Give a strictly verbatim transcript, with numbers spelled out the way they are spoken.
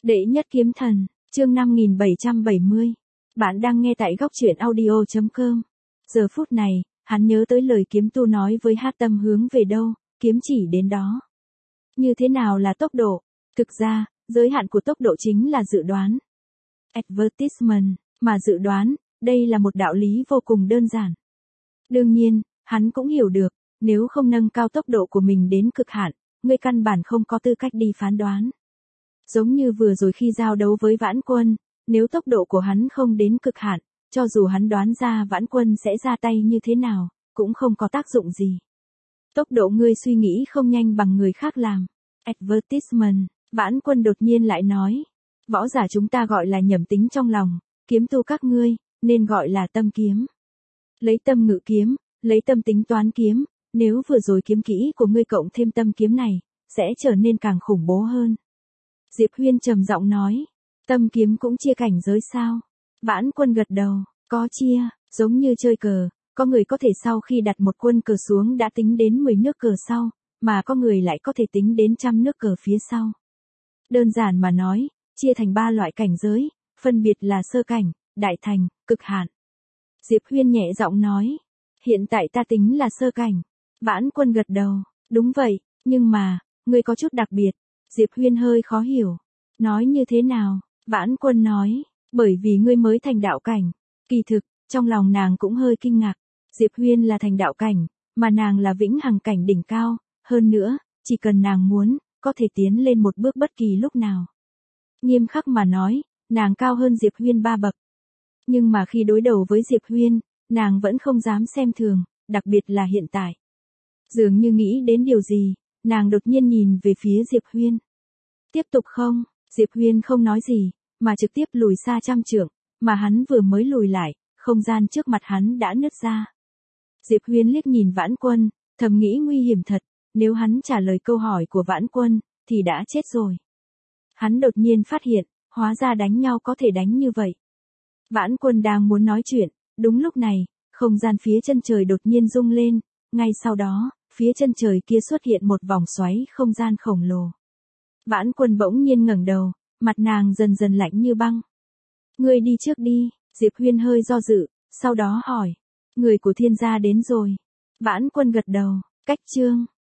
Đệ nhất kiếm thần, chương năm nghìn bảy trăm bảy mươi. Bạn đang nghe tại góc truyện audio chấm com. Giờ phút này, hắn nhớ tới lời kiếm tu nói với Hát Tâm hướng về đâu, kiếm chỉ đến đó. Như thế nào là tốc độ? Thực ra, giới hạn của tốc độ chính là dự đoán. Advertisement, mà dự đoán, đây là một đạo lý vô cùng đơn giản. Đương nhiên, hắn cũng hiểu được, nếu không nâng cao tốc độ của mình đến cực hạn, người căn bản không có tư cách đi phán đoán. Giống như vừa rồi khi giao đấu với Vãn Quân, nếu tốc độ của hắn không đến cực hạn, cho dù hắn đoán ra Vãn Quân sẽ ra tay như thế nào, cũng không có tác dụng gì. Tốc độ ngươi suy nghĩ không nhanh bằng người khác làm. Advertisement, Vãn Quân đột nhiên lại nói. Võ giả chúng ta gọi là nhầm tính trong lòng, kiếm tu các ngươi, nên gọi là tâm kiếm. Lấy tâm ngự kiếm, lấy tâm tính toán kiếm, nếu vừa rồi kiếm kỹ của ngươi cộng thêm tâm kiếm này, sẽ trở nên càng khủng bố hơn. Diệp Huyên trầm giọng nói, tâm kiếm cũng chia cảnh giới sao? Vãn Quân gật đầu, có chia, giống như chơi cờ, có người có thể sau khi đặt một quân cờ xuống đã tính đến mười nước cờ sau, mà có người lại có thể tính đến trăm nước cờ phía sau. Đơn giản mà nói, chia thành ba loại cảnh giới, phân biệt là sơ cảnh, đại thành, cực hạn. Diệp Huyên nhẹ giọng nói, hiện tại ta tính là sơ cảnh. Vãn Quân gật đầu, đúng vậy, nhưng mà, ngươi có chút đặc biệt. Diệp Huyên hơi khó hiểu. Nói như thế nào? Vãn Quân nói, bởi vì ngươi mới thành đạo cảnh. Kỳ thực, trong lòng nàng cũng hơi kinh ngạc. Diệp Huyên là thành đạo cảnh, mà nàng là vĩnh hằng cảnh đỉnh cao. Hơn nữa, chỉ cần nàng muốn, có thể tiến lên một bước bất kỳ lúc nào. Nghiêm khắc mà nói, nàng cao hơn Diệp Huyên ba bậc. Nhưng mà khi đối đầu với Diệp Huyên, nàng vẫn không dám xem thường, đặc biệt là hiện tại. Dường như nghĩ đến điều gì, nàng đột nhiên nhìn về phía Diệp Huyên. Tiếp tục không? Diệp Huyên không nói gì, mà trực tiếp lùi xa trăm trượng, mà hắn vừa mới lùi lại, không gian trước mặt hắn đã nứt ra. Diệp Huyên liếc nhìn Vãn Quân, thầm nghĩ nguy hiểm thật, nếu hắn trả lời câu hỏi của Vãn Quân, thì đã chết rồi. Hắn đột nhiên phát hiện, hóa ra đánh nhau có thể đánh như vậy. Vãn Quân đang muốn nói chuyện, đúng lúc này, không gian phía chân trời đột nhiên rung lên, ngay sau đó, phía chân trời kia xuất hiện một vòng xoáy không gian khổng lồ. Vãn Quân bỗng nhiên ngẩng đầu, mặt nàng dần dần lạnh như băng. Ngươi đi trước đi, Diệp Huyên hơi do dự, sau đó hỏi. Người của Thiên gia đến rồi. Vãn Quân gật đầu, cách chương.